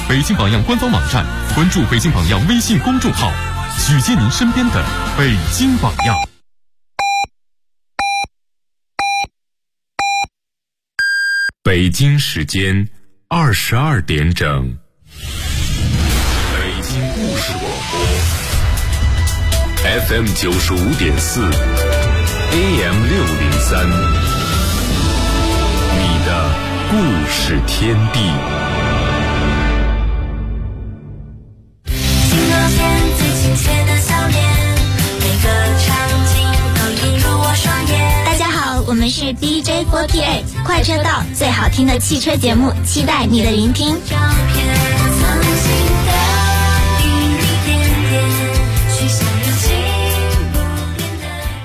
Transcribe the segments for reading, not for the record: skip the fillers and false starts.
北京榜样官方网站，关注北京榜样微信公众号，举荐您身边的北京榜样。北京时间22点整，北京故事广播 FM 95.4 AM 603，你的故事天地。 新的片最亲切的笑脸，每个场景都映入我双眼。 大家好，我们是 DJ48 快车道，最好听的汽车节目，期待你的聆听。 照片曾经的一点点，许下热情不变的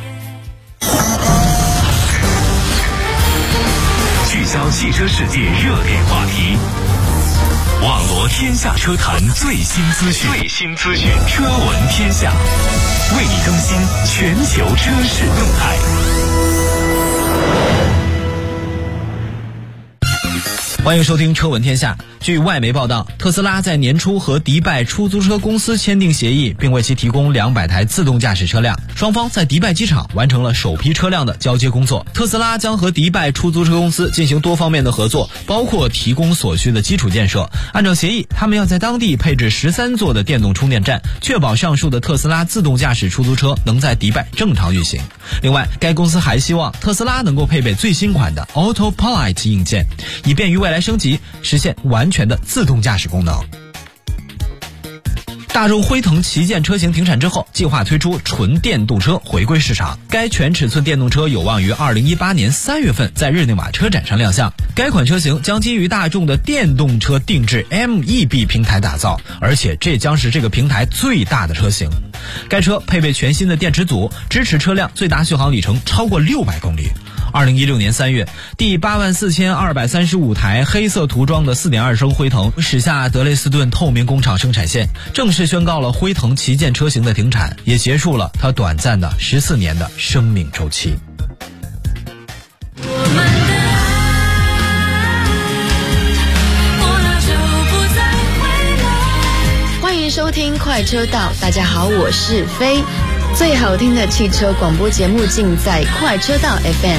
聚焦汽车世界热点话题，网罗天下车坛最新资讯，车闻天下，为你更新全球车市动态。 欢迎收听车闻天下。据外媒报道，特斯拉在年初和迪拜出租车公司签订协议，并为其提供200台自动驾驶车辆。双方在迪拜机场完成了首批车辆的交接工作。特斯拉将和迪拜出租车公司进行多方面的合作，包括提供所需的基础建设。按照协议，他们要在当地配置13座的电动充电站，确保上述的特斯拉自动驾驶出租车能在迪拜正常运行。另外，该公司还希望特斯拉能够配备最新款的 Autopilot 硬件，以便于未来升级，实现完全的自动驾驶功能。大众辉腾旗舰车型停产之后，计划推出纯电动车回归市场。该全尺寸电动车有望于2018年3月份在日内瓦车展上亮相。该款车型将基于大众的电动车定制 MEB 平台打造，而且这将是这个平台最大的车型。该车配备全新的电池组，支持车辆最大续航里程超过600公里。2016年3月，第84235台黑色涂装的 4.2 升辉腾驶下德累斯顿透明工厂生产线，正式宣告了辉腾旗舰车型的停产，也结束了它短暂的14年的生命周期。 欢迎收听快车道，大家好，我是飞。最好听的汽车广播节目尽在快车道 FM。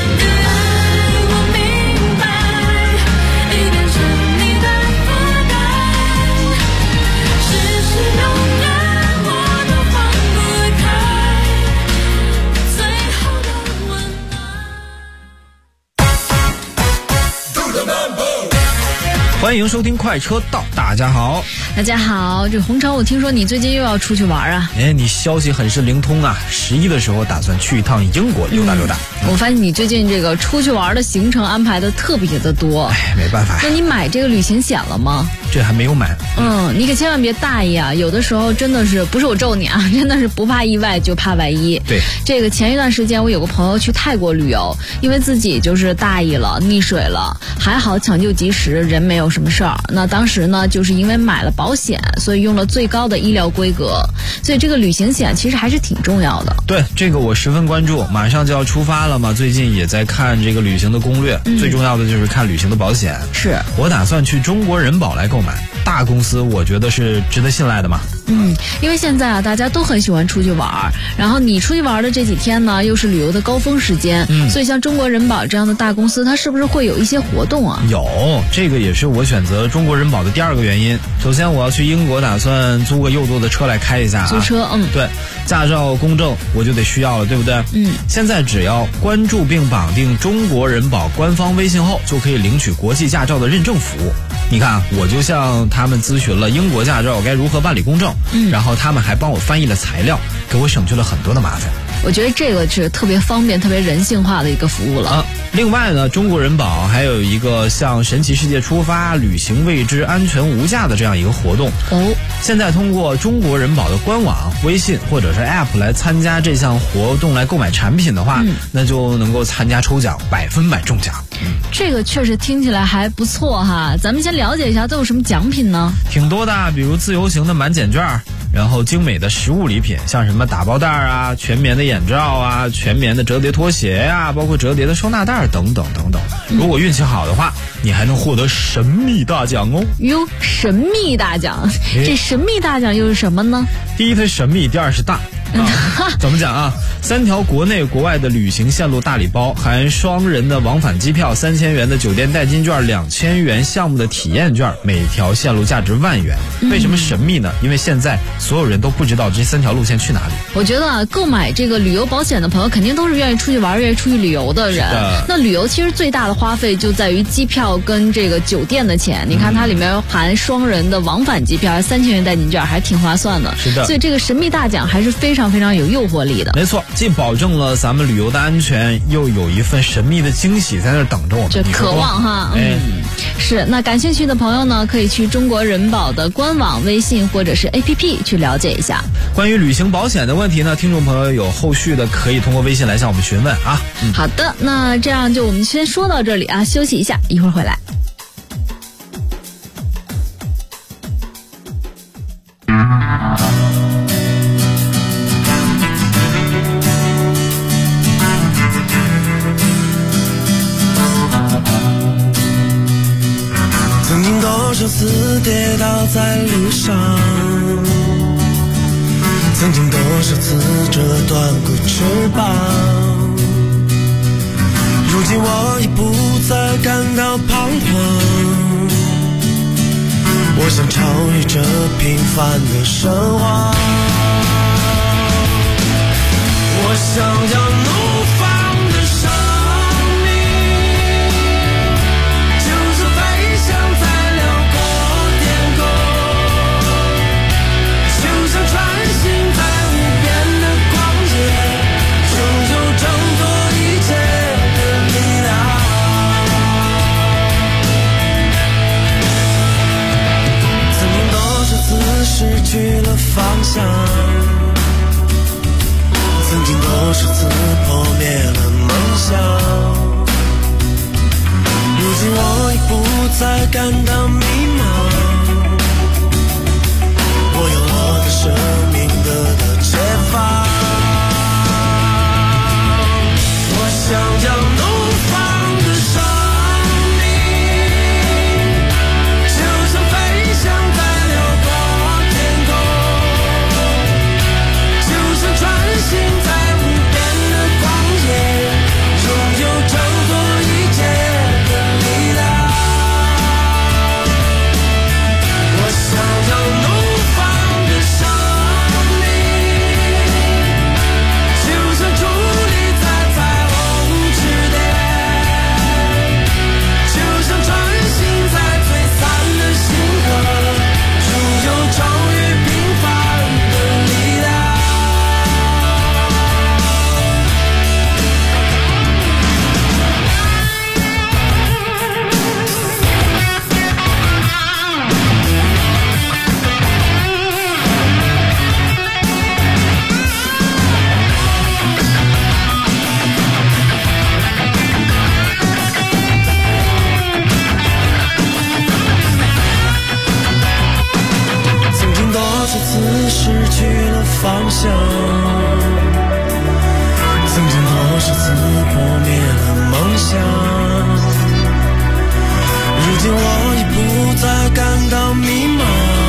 欢迎收听快车道，大家好。 大家好，这洪城，我听说你最近又要出去玩啊？ 你消息很是灵通啊！11的时候打算去一趟英国溜达溜达。 我发现你最近这个出去玩的行程安排的特别的多。 没办法。 那你买这个旅行险了吗？ 这还没有买。 你可千万别大意啊！有的时候真的是不是我咒你啊，真的是不怕意外就怕万一。 对， 这个前一段时间我有个朋友去泰国旅游，因为自己就是大意了，溺水了，还好抢救及时，人没有什么事儿。那当时呢，就是因为买了保险，所以用了最高的医疗规格，所以这个旅行险其实还是挺重要的。 对，这个我十分关注，马上就要出发了嘛，最近也在看这个旅行的攻略，最重要的就是看旅行的保险。 是我打算去中国人保来购买，大公司我觉得是值得信赖的嘛。 因为现在啊，大家都很喜欢出去玩，然后你出去玩的这几天呢，又是旅游的高峰时间，所以像中国人保这样的大公司，它是不是会有一些活动啊？ 有，这个也是我选择中国人保的第2个原因。首先我要去英国，打算租个右舵的车来开一下。 租车， 对，驾照公证我就得需要了，对不对？现在只要关注并绑定中国人保官方微信后，就可以领取国际驾照的认证服务。你看，我就向他们咨询了英国驾照该如何办理公证，然后他们还帮我翻译了材料，给我省去了很多的麻烦。 我觉得这个是特别方便、特别人性化的一个服务了。 另外呢，中国人保还有一个向神奇世界出发，旅行未知，安全无价的这样一个活动。现在通过中国人保的官网、微信或者是 App 来参加这项活动来购买产品的话，那就能够参加抽奖，100%中奖。 这个确实听起来还不错哈。咱们先了解一下都有什么奖品呢？ 挺多的，比如自由行的满减券， 然后精美的实物礼品，像什么打包袋啊、全棉的眼罩啊、全棉的折叠拖鞋呀、包括折叠的收纳袋等等等等。如果运气好的话，你还能获得神秘大奖哦。 哟，神秘大奖，这神秘大奖又是什么呢？ 第一它神秘，第二是大。怎么讲啊？3条国内国外的旅行线路大礼包，含双人的往返机票3000元的酒店代金券2000元项目的体验券，每条线路价值10000元。为什么神秘呢？因为现在所有人都不知道这3条路线去哪里。 我觉得啊，购买这个旅游保险的朋友肯定都是愿意出去玩、愿意出去旅游的人。那旅游其实最大的花费就在于机票跟这个酒店的钱。你看它里面含双人的往返机票3000元代金券，还挺划算的。 是的， 所以这个神秘大奖还是非常非常有诱惑力的。 没错，既保证了咱们旅游的安全，又有一份神秘的惊喜在那儿等着我们。 这渴望哈，是。那感兴趣的朋友呢，可以去中国人保的官网、微信或者是 APP 去了解一下。 关于旅行保险的问题呢，听众朋友有后续的可以通过微信来向我们询问啊。 好的，那这样就我们先说到这里啊，休息一下，一会儿回来。 曾经多少次跌倒在路上，曾经多少次折断过翅膀，如今我已不再感到彷徨，我想超越这平凡的生活，我想要怒放的生命，就是飞翔在辽阔天空，就像穿行在无边的旷野，终究挣脱一切的力量。曾经多少次失去了方向，曾经多少次破灭了梦想，如今我已不再感到迷茫，我用我的生命得到解放，我想要怒放的生命，就像飞翔在辽阔天空，就像穿行在无边的旷野，终究挣脱一切的力量。我想要怒放的生命，就像伫立在彩虹之巅，就像穿行在璀璨的星河，终究超越平凡的力量。曾经多少次失去了方向，曾经多少次破灭了梦想，如今我已不再感到迷茫，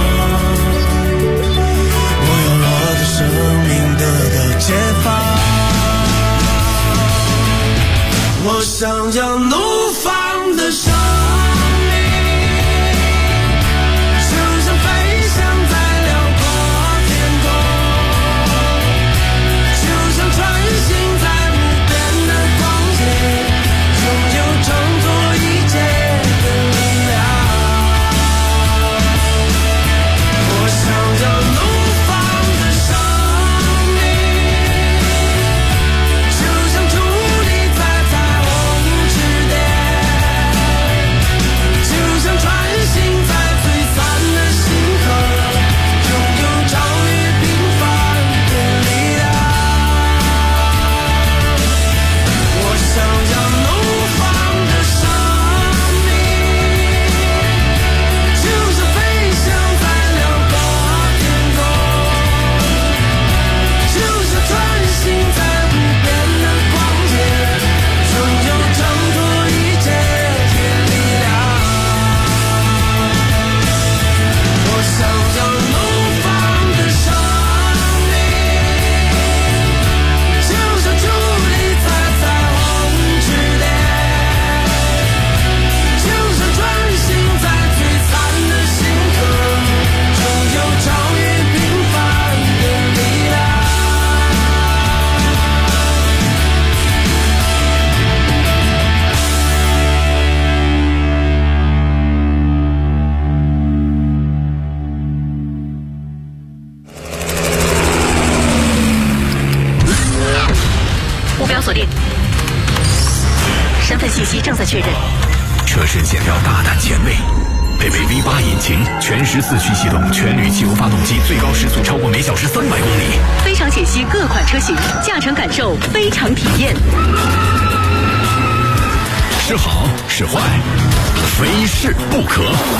我用我的生命得到解放，我想要怒放的生命，就像飞翔在辽阔天空，就像穿行在无边的旷野，终究挣脱一切的力量。 确认。 车身线条大胆前卫，配备 V8 引擎，全14驱系统，全铝汽油发动机，最高时速超过每小时300公里。 非常解析各款车型，驾乘感受非常体验。 是好是坏，非试不可。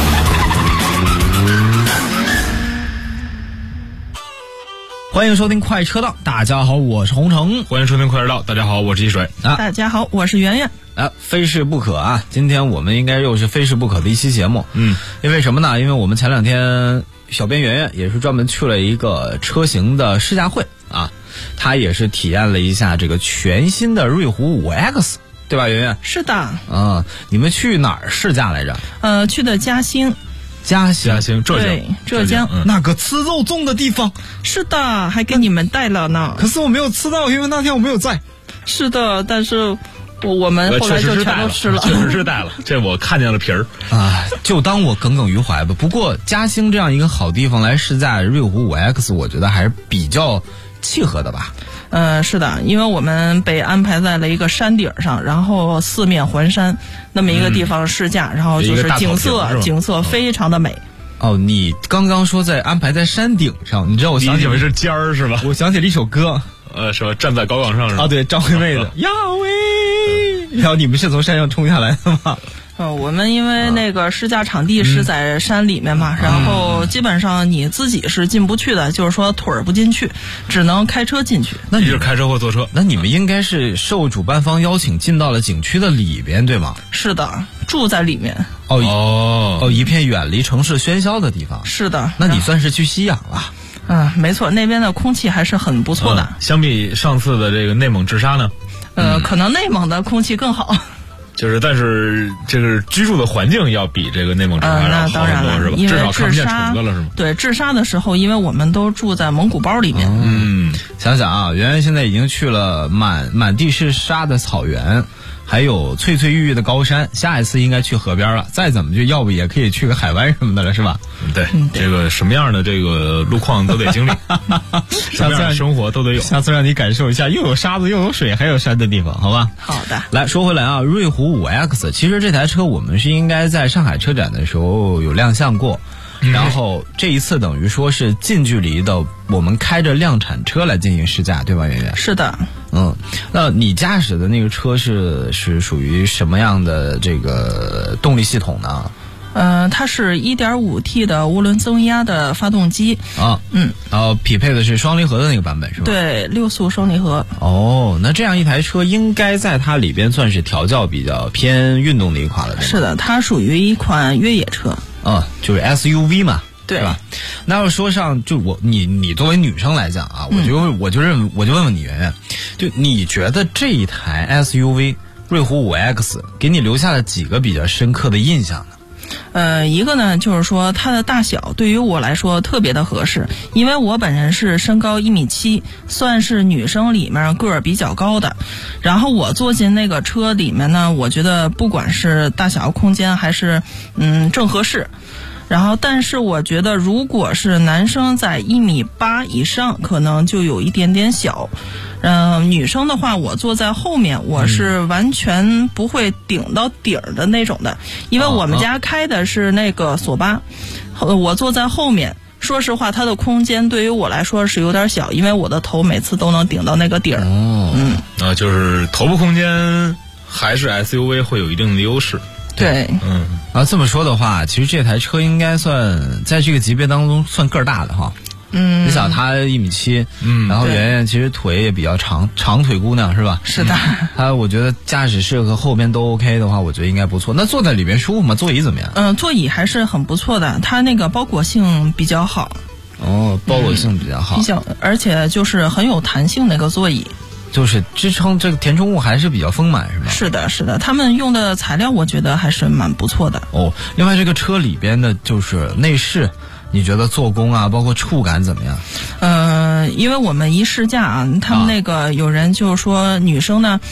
欢迎收听快车道，大家好，我是洪城。 欢迎收听快车道，大家好，我是一水。 大家好，我是圆圆。 非试不可啊！今天我们应该又是非试不可的一期节目。因为什么呢？因为我们前2天小编圆圆也是专门去了一个车型的试驾会啊，他也是体验了一下这个全新的瑞虎5X， 对吧，圆圆？ 是的。 你们去哪儿试驾来着？ 去的嘉兴。 浙江， 对，浙江那个吃肉粽的地方。 是的，还给你们带了呢。 可是我没有吃到，因为那天我没有在。 是的，但是我们后来就全都吃了。 确实是带了，这我看见了皮儿啊，就当我耿耿于怀吧。不过嘉兴这样一个好地方来试驾瑞虎5X， 我觉得还是比较契合的吧。 是的，因为我们被安排在了一个山顶上，然后四面环山那么一个地方试驾，然后就是景色非常的美。 你刚刚说安排在山顶上，你知道我想起是尖儿是吧？ 我想起了一首歌， 什么站在高岗上是吧？ 对，张惠妹的亚威。然后你们是从山上冲下来的吗？ 我们因为那个试驾场地是在山里面嘛，然后基本上你自己是进不去的，就是说腿儿不进去，只能开车进去。 那你是开车或坐车？ 那你们应该是受主办方邀请进到了景区的里边，对吗？ 是的，住在里面。 一片远离城市喧嚣的地方。 是的。 那你算是去吸氧了。 没错，那边的空气还是很不错的。 相比上次的这个内蒙治沙呢？ 可能内蒙的空气更好。 但是这个居住的环境要比这个内蒙治沙要好很多，是吧？至少看不见虫子了，是吗？ 对，治沙的时候，因为我们都住在蒙古包里面。 想想啊，圆圆现在已经去了满地是沙的草原，还有翠翠郁郁的高山，下一次应该去河边了。再怎么就要不也可以去个海湾什么的了，是吧？ 对，这个什么样的这个路况都得经历，什么样的生活都得有。 下次让你感受一下又有沙子又有水还有山的地方，好吧？ 好的。 来说回来啊，瑞虎5X， 其实这台车我们是应该在上海车展的时候有亮相过。然后这一次等于说是近距离的，我们开着量产车来进行试驾，对吧，圆圆？ 是的。 那你驾驶的那个车是属于什么样的这个动力系统呢？ 它是 1.5T 的涡轮增压的发动机然后匹配的是双离合的那个版本是吧？ 对，6速双离合。 那这样一台车应该在它里边算是调教比较偏运动的一款了，对吗？ 是的，它属于一款越野车。 就是 SUV 嘛， 对吧？那要说上就你作为女生来讲啊，我就问问你圆圆，就你觉得这一台 SUV 瑞虎5X 给你留下了几个比较深刻的印象呢？ 一个呢，就是说它的大小对于我来说特别的合适，因为我本人是身高1.7米，算是女生里面个儿比较高的。然后我坐进那个车里面呢，我觉得不管是大小空间还是正合适。然后但是我觉得如果是男生在1.8米以上，可能就有一点点小。女生的话，我坐在后面，我是完全不会顶到顶的那种的，因为我们家开的是那个索八，我坐在后面。说实话，它的空间对于我来说是有点小，因为我的头每次都能顶到那个底儿。 就是头部空间还是 SUV 会有一定的优势。 对， 这么说的话，其实这台车应该算在这个级别当中算个儿大的哈。你想他1.7米，然后圆圆其实腿也比较长腿姑娘是吧？ 是的。 我觉得驾驶室和后边都 OK 的话，我觉得应该不错。那坐在里面舒服吗？座椅怎么样？ 座椅还是很不错的，它那个包裹性比较好。 包裹性比较好， 而且就是很有弹性那个座椅。 就是支撑这个填充物还是比较丰满，是吧？ 是的，是的，他们用的材料我觉得还是蛮不错的。 另外这个车里边的就是内饰，你觉得做工啊，包括触感怎么样？ 因为我们一试驾啊，他们那个有人就说女生呢，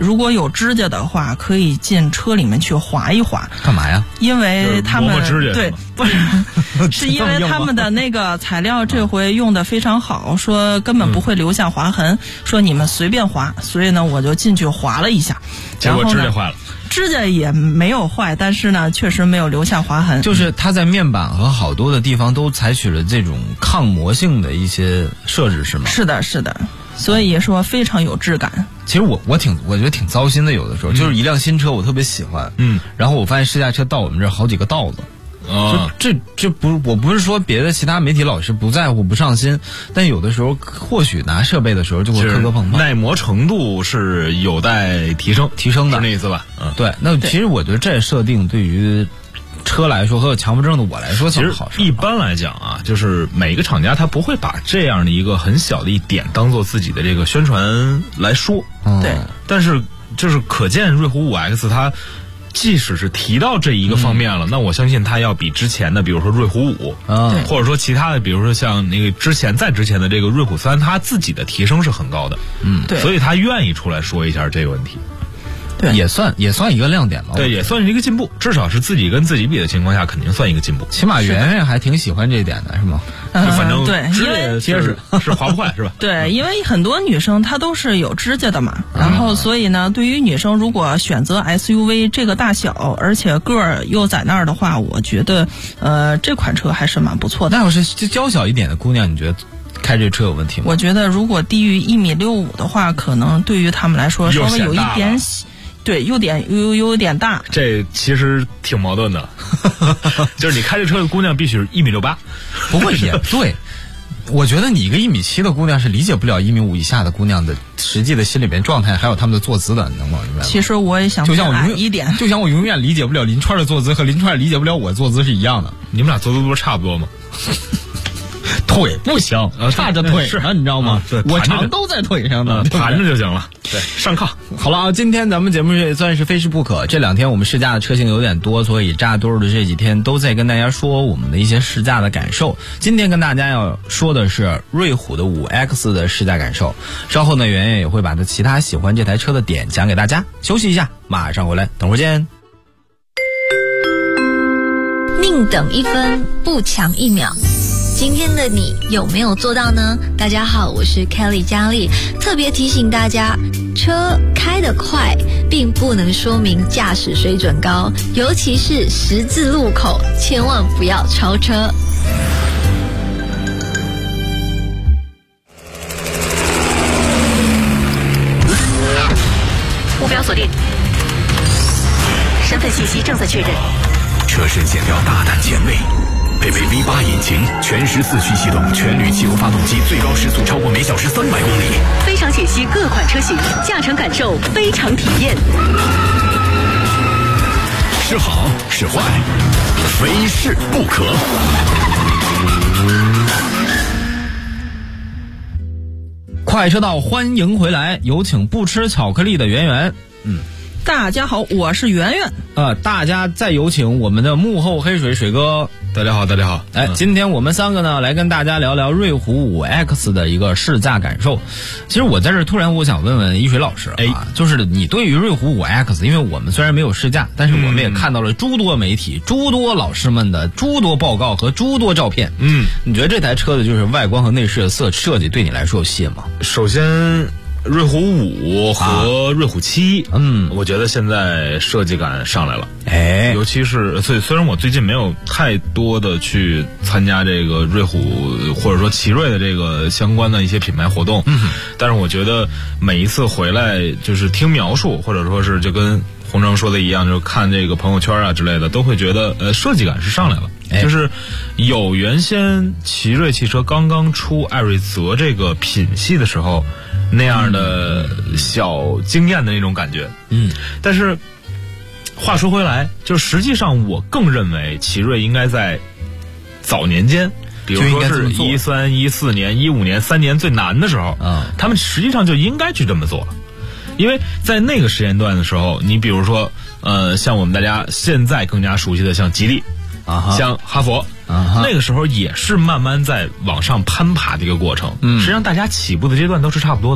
如果有指甲的话，可以进车里面去划一划。 干嘛呀？ 因为他们磨指甲对，不是，是因为他们的那个材料这回用的非常好，说根本不会留下划痕，说你们随便划，所以呢，我就进去划了一下， 结果然后呢指甲坏了。 指甲也没有坏，但是呢，确实没有留下划痕。 就是它在面板和好多的地方都采取了这种抗磨性的一些设置，是吗？ 是的，是的，所以说非常有质感。 其实我觉得挺糟心的，有的时候就是一辆新车我特别喜欢，然后我发现试驾车到我们这儿好几个道子。这不，我不是说别的其他媒体老师不在乎不上心，但有的时候或许拿设备的时候就会磕磕碰碰， 耐磨程度是有待提升的，是那意思吧？ 对。那其实我觉得这设定对于车来说和有强迫症的我来说， 其实一般来讲啊，就是每个厂家他不会把这样的一个很小的一点当做自己的这个宣传来说， 对。 但是就是可见瑞虎 5X 它即使是提到这一个方面了，那我相信它要比之前的，比如说瑞虎5，或者说其他的，比如说像那个再之前的这个瑞虎3，它自己的提升是很高的， 对， 所以他愿意出来说一下这个问题。 对， 也算一个亮点吧。 对，也算是一个进步，至少是自己跟自己比的情况下，肯定算一个进步。 起码圆圆还挺喜欢这一点的，是吗？ 反正对，因为结实是划不坏，是吧？ 对，因为很多女生她都是有指甲的嘛，然后所以呢，对于女生如果选择 SUV 这个大小，而且个儿又在那儿的话，我觉得这款车还是蛮不错的。 那要是娇小一点的姑娘，你觉得开这车有问题吗？ 我觉得如果低于1.65米的话，可能对于他们来说稍微有一点。对，有点大。 这其实挺矛盾的，就是你开这车的姑娘必须是1.68米。 不过也对，我觉得你一个1.7米的姑娘是理解不了1.5米以下的姑娘的实际的心里边状态，还有他们的坐姿的，你能明白吗？ 其实我也想就像我矮一点， 就像我永远理解不了林川的坐姿和林川理解不了我的坐姿是一样的。 你们俩坐姿不是差不多吗？ 腿不行，差着腿是你知道吗？我常都在腿上呢， 盘着就行了。对，上炕。 好了啊，今天咱们节目也算是非试不可。这2天我们试驾的车型有点多，所以扎堆的这几天都在跟大家说我们的一些试驾的感受。今天跟大家要说的是瑞虎的 5X 的试驾感受。稍后呢，圆圆也会把他其他喜欢这台车的点讲给大家。休息一下，马上回来，等会儿见。 宁等一分，不抢1秒。今天的你有没有做到呢？大家好，我是 Kelly 佳丽，特别提醒大家，车开得快并不能说明驾驶水准高，尤其是十字路口，千万不要超车。 目标锁定，身份信息正在确认。 车身线条大胆前卫，配备 V8 引擎，全时4驱系统，全铝汽油发动机，最高时速超过每小时300公里。 非常解析各款车型，驾乘感受非常体验。 是好是坏，非试不可。 快车道，欢迎回来，有请不吃巧克力的圆圆。 大家好，我是圆圆。 大家再有请我们的幕后黑水水哥。 大家好，大家好。 今天我们3个呢来跟大家聊聊瑞虎 5X 的一个试驾感受。其实我在这突然我想问问一水老师就是你对于瑞虎 5X， 因为我们虽然没有试驾，但是我们也看到了诸多媒体、诸多老师们的诸多报告和诸多照片。你觉得这台车的就是外观和内饰的设计对你来说有吸引吗？ 首先瑞虎5和瑞虎7，我觉得现在设计感上来了。尤其是虽然我最近没有太多的去参加这个瑞虎或者说奇瑞的这个相关的一些品牌活动，但是我觉得每一次回来就是听描述，或者说是就跟洪正说的一样，就看这个朋友圈啊之类的，都会觉得设计感是上来了。就是有原先奇瑞汽车刚刚出艾瑞泽这个品系的时候那样的小惊艳的那种感觉。但是话说回来，就实际上我更认为奇瑞应该在早年间，比如说是13、14年、15年3年最难的时候，他们实际上就应该去这么做了。因为在那个时间段的时候，你比如说像我们大家现在更加熟悉的像吉利像哈佛，那个时候也是慢慢在往上攀爬的一个过程。实际上大家起步的阶段都是差不多的。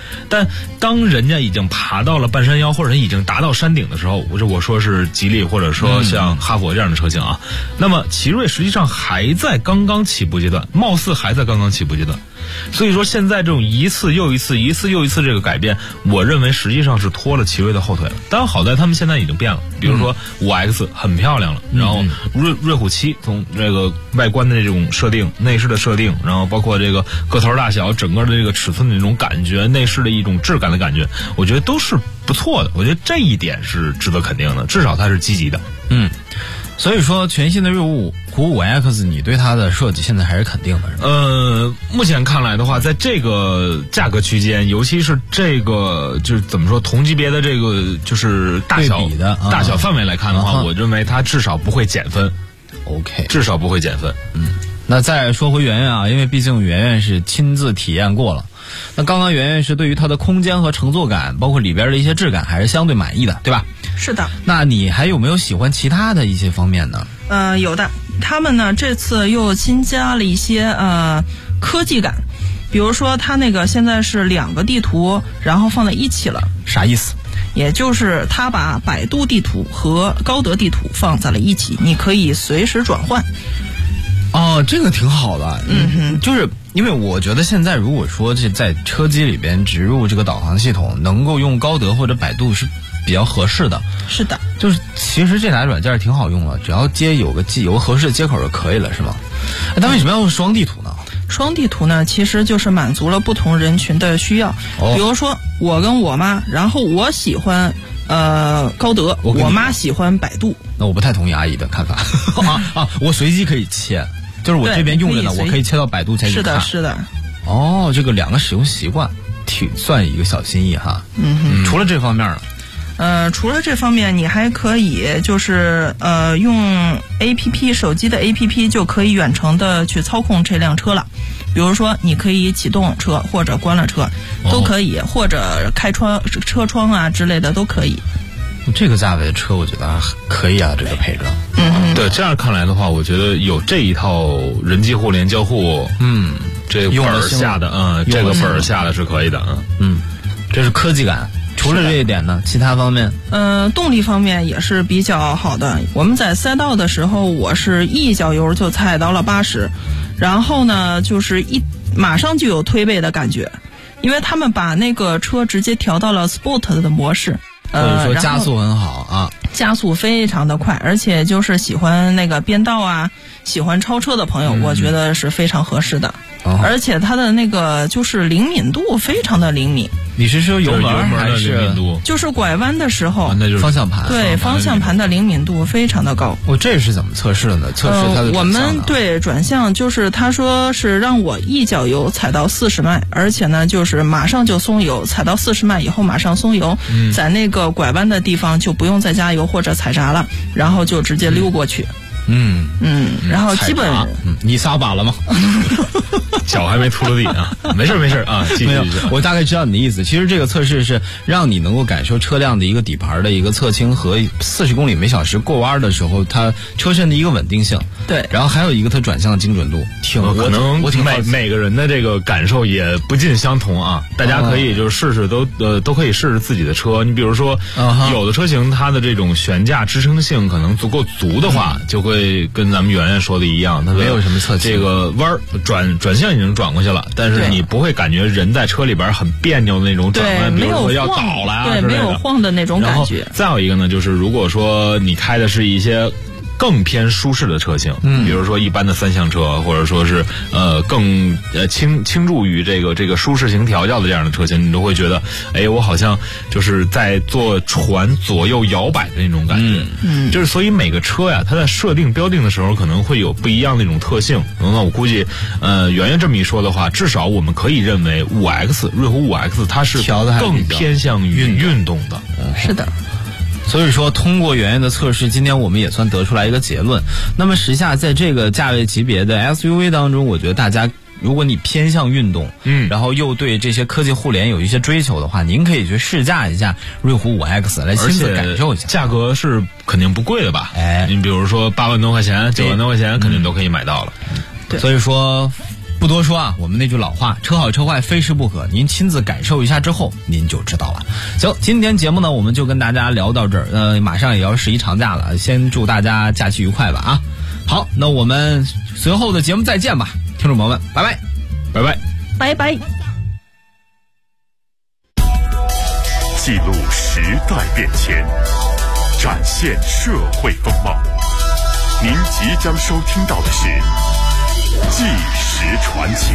但当人家已经爬到了半山腰，或者已经达到山顶的时候，我说是吉利或者说像哈弗这样的车型啊，那么奇瑞实际上还在刚刚起步阶段，貌似还在刚刚起步阶段。所以说现在这种一次又一次这个改变，我认为实际上是拖了奇瑞的后腿了。当然好在他们现在已经变了，比如说5X 很漂亮了，然后瑞虎7从这个外观的这种设定、内饰的设定，然后包括这个个头大小、整个的这个尺寸的这种感觉、内饰的一种质感的感觉，我觉得都是不错的。我觉得这一点是值得肯定的，至少它是积极的。 所以说全新的虎5X 你对它的设计现在还是肯定的是吧？ 目前看来的话，在这个价格区间，尤其是这个就是怎么说同级别的这个就是大小范围来看的话，我认为它至少不会减分。 OK， 至少不会减分。 那再说回圆圆啊，因为毕竟圆圆是亲自体验过了。那刚刚圆圆是对于它的空间和乘坐感，包括里边的一些质感，还是相对满意的，对吧？ 是的。 那你还有没有喜欢其他的一些方面呢？ 有的。他们呢这次又新加了一些科技感，比如说它那个现在是2个地图，然后放在一起了。 啥意思？ 也就是它把百度地图和高德地图放在了一起，你可以随时转换。 哦，这个挺好的。就是因为我觉得现在如果说是在车机里边植入这个导航系统，能够用高德或者百度是比较合适的。 是的， 就是其实这俩软件挺好用的，只要有个合适的接口就可以了，是吗？但为什么要用双地图呢？ 双地图呢，其实就是满足了不同人群的需要。比如说我跟我妈，然后我喜欢高德，我妈喜欢百度。 那我不太同意阿姨的看法。我随机可以切，就是我这边用着呢，我可以切到百度才去看。 是的。 哦，这个2个使用习惯，算一个小心意哈。除了这方面呢？ 除了这方面，你还可以就是用 APP 手机的 APP 就可以远程的去操控这辆车了。比如说，你可以启动车或者关了车，都可以，或者开车窗啊之类的都可以。 这个价位的车，我觉得可以啊，这个配置。 对，这样看来的话，我觉得有这一套人机互联交互，这个本儿下的，这个本儿下的是可以的。 这是科技感。除了这一点呢，其他方面， 动力方面也是比较好的。我们在赛道的时候，我是一脚油就踩到了80，然后呢，就是马上就有推背的感觉，因为他们把那个车直接调到了 Sport 的模式， 或者说加速很好啊， 加速非常的快，而且就是喜欢那个边道啊，喜欢超车的朋友，我觉得是非常合适的。而且它的那个就是灵敏度非常的灵敏。 你是说油门还是灵敏度？ 就是拐弯的时候， 那就是方向盘。 对，方向盘的灵敏度非常的高。 这是怎么测试的呢？测试它的转向呢？ 我们对转向就是他说是让我一脚油踩到40迈，而且呢就是马上就松油，踩到40迈以后马上松油，在那个拐弯的地方就不用再加油或者踩闸了，然后就直接溜过去。然后基本你撒把了吗？ 脚还没秃噜地啊，没事啊，继续。 没有，我大概知道你的意思。其实这个测试是让你能够感受车辆的一个底盘的一个侧倾和40公里每小时过弯的时候它车身的一个稳定性。 对， 然后还有一个它转向的精准度。 可能每个人的这个感受也不尽相同啊。大家可以就是试试都可以试试自己的车。你比如说，有的车型它的这种悬架支撑性可能足够足的话，就会跟咱们圆圆说的一样，它没有什么侧倾， 这个弯转向已经转过去了，但是你不会感觉人在车里边很别扭的那种转弯，比如说要倒了啊， 对，没有晃的那种感觉。 再有一个呢，就是如果说你开的是一些更偏舒适的车型，比如说一般的3厢车，或者说是更倾注于这个舒适型调教的这样的车型，你都会觉得，我好像就是在坐船左右摇摆的那种感觉。就是所以每个车呀，它在设定标定的时候，可能会有不一样的那种特性。那我估计，圆圆这么一说的话，至少我们可以认为瑞虎 5X 它是更偏向于运动的。 是的。 所以说，通过圆圆的测试，今天我们也算得出来一个结论。那么时下在这个价位级别的 SUV 当中，我觉得大家如果你偏向运动，然后又对这些科技互联有一些追求的话，您可以去试驾一下瑞虎 5X 来亲自感受一下。 价格是肯定不贵的吧？你比如说8万多块钱、9万多块钱，肯定都可以买到了。 所以说， 不多说啊，我们那句老话，车好车坏非试不可，您亲自感受一下之后您就知道了。行，今天节目呢我们就跟大家聊到这儿，马上也要11长假了，先祝大家假期愉快吧啊！好，那我们随后的节目再见吧，听众朋友们，拜拜， 拜拜， 拜拜。 记录时代变迁，展现社会风貌。您即将收听到的是《纪实传奇》。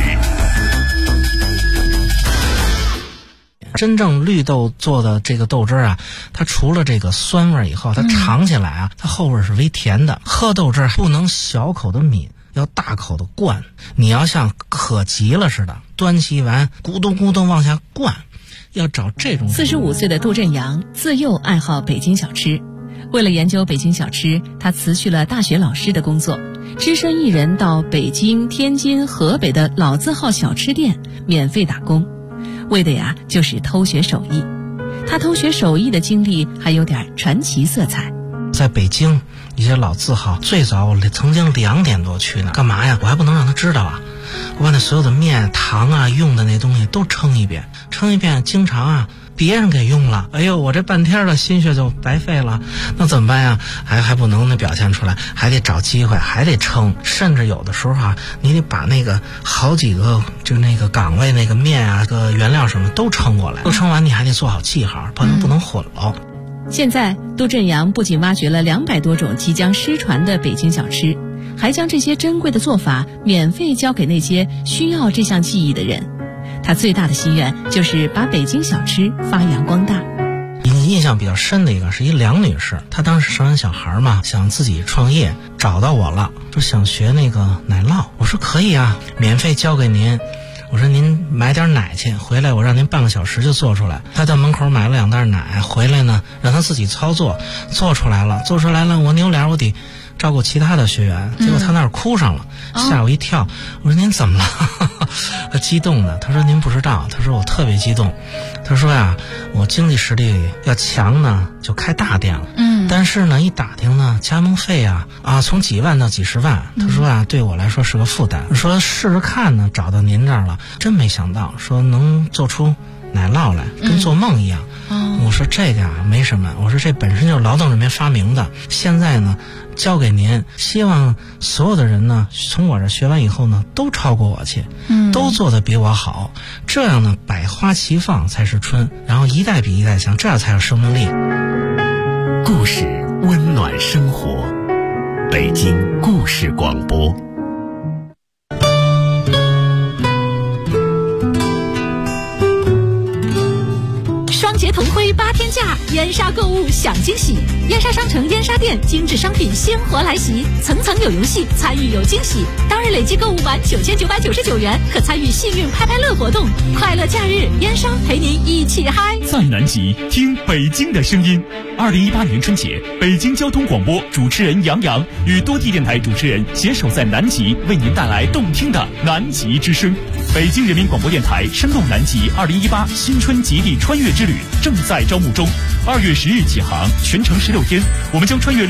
真正绿豆做的这个豆汁啊，它除了这个酸味以后，它尝起来啊，它后味是微甜的。喝豆汁不能小口的抿，要大口的灌。你要像渴急了似的，端起碗咕咚咕咚往下灌，要找这种。 45岁的杜振阳自幼爱好北京小吃，为了研究北京小吃，他辞去了大学老师的工作，只身一人到北京、天津、河北的老字号小吃店免费打工，为的呀就是偷学手艺。他偷学手艺的经历还有点传奇色彩。 在北京一些老字号，最早我曾经2点多去呢，干嘛呀？我还不能让他知道啊！我把那所有的面、糖啊、用的那东西都称一遍，经常啊别人给用了，哎呦，我这半天的心血就白费了，那怎么办呀？还不能那表现出来，还得找机会，还得称，甚至有的时候啊，你得把那个好几个就那个岗位那个面啊、个原料什么都称过来，都称完你还得做好记号，不能混了。 现在杜振阳不仅挖掘了200多种即将失传的北京小吃，还将这些珍贵的做法免费教给那些需要这项技艺的人。他最大的心愿就是把北京小吃发扬光大。 印象比较深的一个是一梁女士，她当时生完小孩嘛，想自己创业，找到我了，说想学那个奶酪。我说可以啊，免费教给您。我说您买点奶去，回来我让您半个小时就做出来。他到门口买了2袋奶，回来呢让他自己操作，做出来了，我扭脸我得照顾其他的学员，结果他那儿哭上了，吓我一跳。我说您怎么了？他激动的，他说您不知道，他说我特别激动。他说呀，我经济实力要强呢，就开大店了。但是呢，一打听呢，加盟费啊从几万到几十万。他说啊，对我来说是个负担。说试试看呢，找到您这儿了，真没想到，说能做出奶酪来，跟做梦一样。我说这个啊没什么，我说这本身就是劳动人民发明的，现在呢交给您，希望所有的人呢从我这学完以后呢都超过我去，都做得比我好，这样呢百花齐放才是春，然后一代比一代强，这样才有生命力。 故事温暖生活，北京故事广播。 双节同辉8天假，燕莎购物享惊喜。燕莎商城燕莎店精致商品鲜活来袭，层层有游戏，参与有惊喜。当日累计购物满9999元，可参与幸运拍拍乐活动。快乐假日，燕莎陪您一起嗨。 在南极听北京的声音。2018年春节，北京交通广播主持人杨洋与多地电台主持人携手在南极，为您带来动听的南极之声。北京人民广播电台生动南极2018新春极地穿越之旅正在招募中，2月10日起航，全程16天，我们将穿越